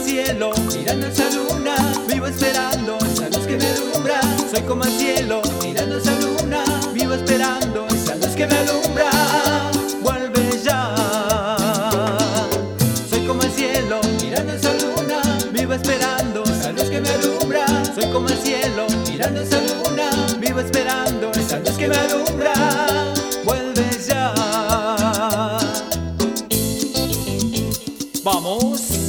cielo, mirando esa luna, vivo esperando esa luz que me alumbra. Soy como el cielo, mirando esa luna, vivo esperando esa luz que me alumbra. Vuelve ya. Soy como el cielo, mirando esa luna, vivo esperando esa luz que me alumbra. Soy como el cielo, mirando esa luna, vivo esperando esa luz que me alumbra. Vuelve ya. Vamos.